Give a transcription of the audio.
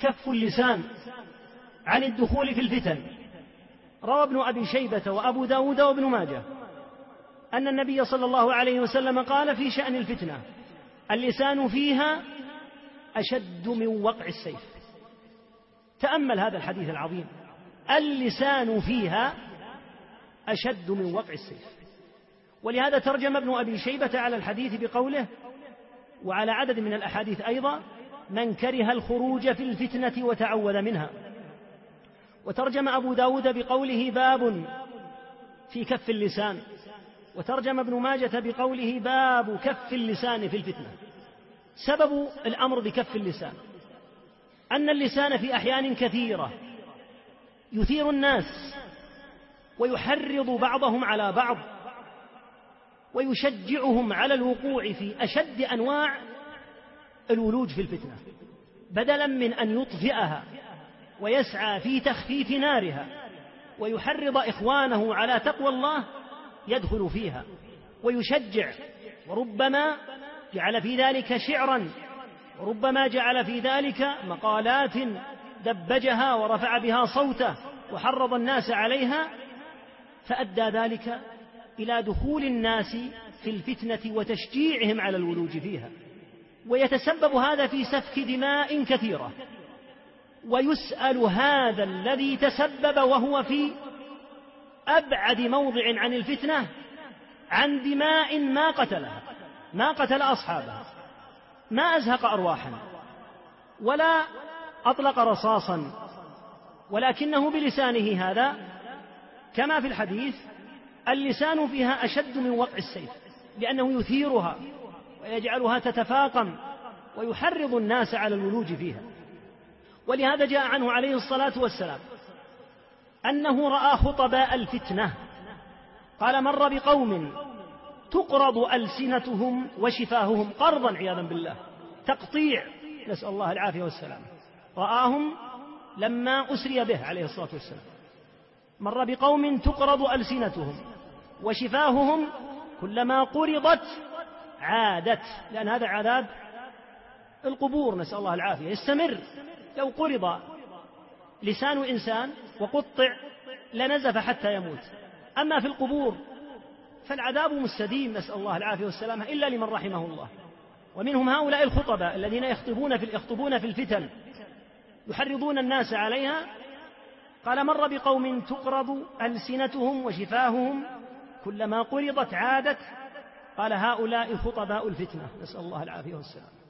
كف اللسان عن الدخول في الفتن. روى ابن أبي شيبة وأبو داود وابن ماجه أن النبي صلى الله عليه وسلم قال في شأن الفتنة: اللسان فيها أشد من وقع السيف. تأمل هذا الحديث العظيم: اللسان فيها أشد من وقع السيف. ولهذا ترجم ابن أبي شيبة على الحديث بقوله، وعلى عدد من الأحاديث أيضا: من كره الخروج في الفتنة وتعوذ منها. وترجم أبو داود بقوله: باب في كف اللسان. وترجم ابن ماجة بقوله: باب كف اللسان في الفتنة. سبب الأمر بكف اللسان أن اللسان في أحيان كثيرة يثير الناس ويحرض بعضهم على بعض ويشجعهم على الوقوع في أشد أنواع الولوج في الفتنة، بدلا من أن يطفئها ويسعى في تخفيف نارها ويحرض إخوانه على تقوى الله يدخل فيها ويشجع، وربما جعل في ذلك شعرا، وربما جعل في ذلك مقالات دبجها ورفع بها صوته وحرض الناس عليها، فأدى ذلك إلى دخول الناس في الفتنة وتشجيعهم على الولوج فيها. ويتسبب هذا في سفك دماء كثيرة، ويسأل هذا الذي تسبب وهو في أبعد موضع عن الفتنة عن دماء ما قتلها، ما قتل أصحابها، ما أزهق أرواحا ولا أطلق رصاصا، ولكنه بلسانه هذا كما في الحديث اللسان فيها أشد من وقع السيف، لأنه يثيرها ويجعلها تتفاقم ويحرض الناس على الولوج فيها. ولهذا جاء عنه عليه الصلاة والسلام أنه رأى خطباء الفتنة، قال: مر بقوم تقرض ألسنتهم وشفاههم قرضا عياذا بالله، تقطيع، نسأل الله العافية والسلام. رآهم لما أسري به عليه الصلاة والسلام، مر بقوم تقرض ألسنتهم وشفاههم كلما قرضت عادت، لأن هذا عذاب القبور نسأل الله العافية يستمر. لو قرض لسان إنسان وقطع لنزف حتى يموت، أما في القبور فالعذاب مستديم نسأل الله العافية والسلامة إلا لمن رحمه الله. ومنهم هؤلاء الخطباء الذين يخطبون في الفتن يحرضون الناس عليها. قال: مر بقوم تقرض ألسنتهم وشفاههم كلما قرضت عادت. قال: هؤلاء خطباء الفتنة نسأل الله العافية والسلام.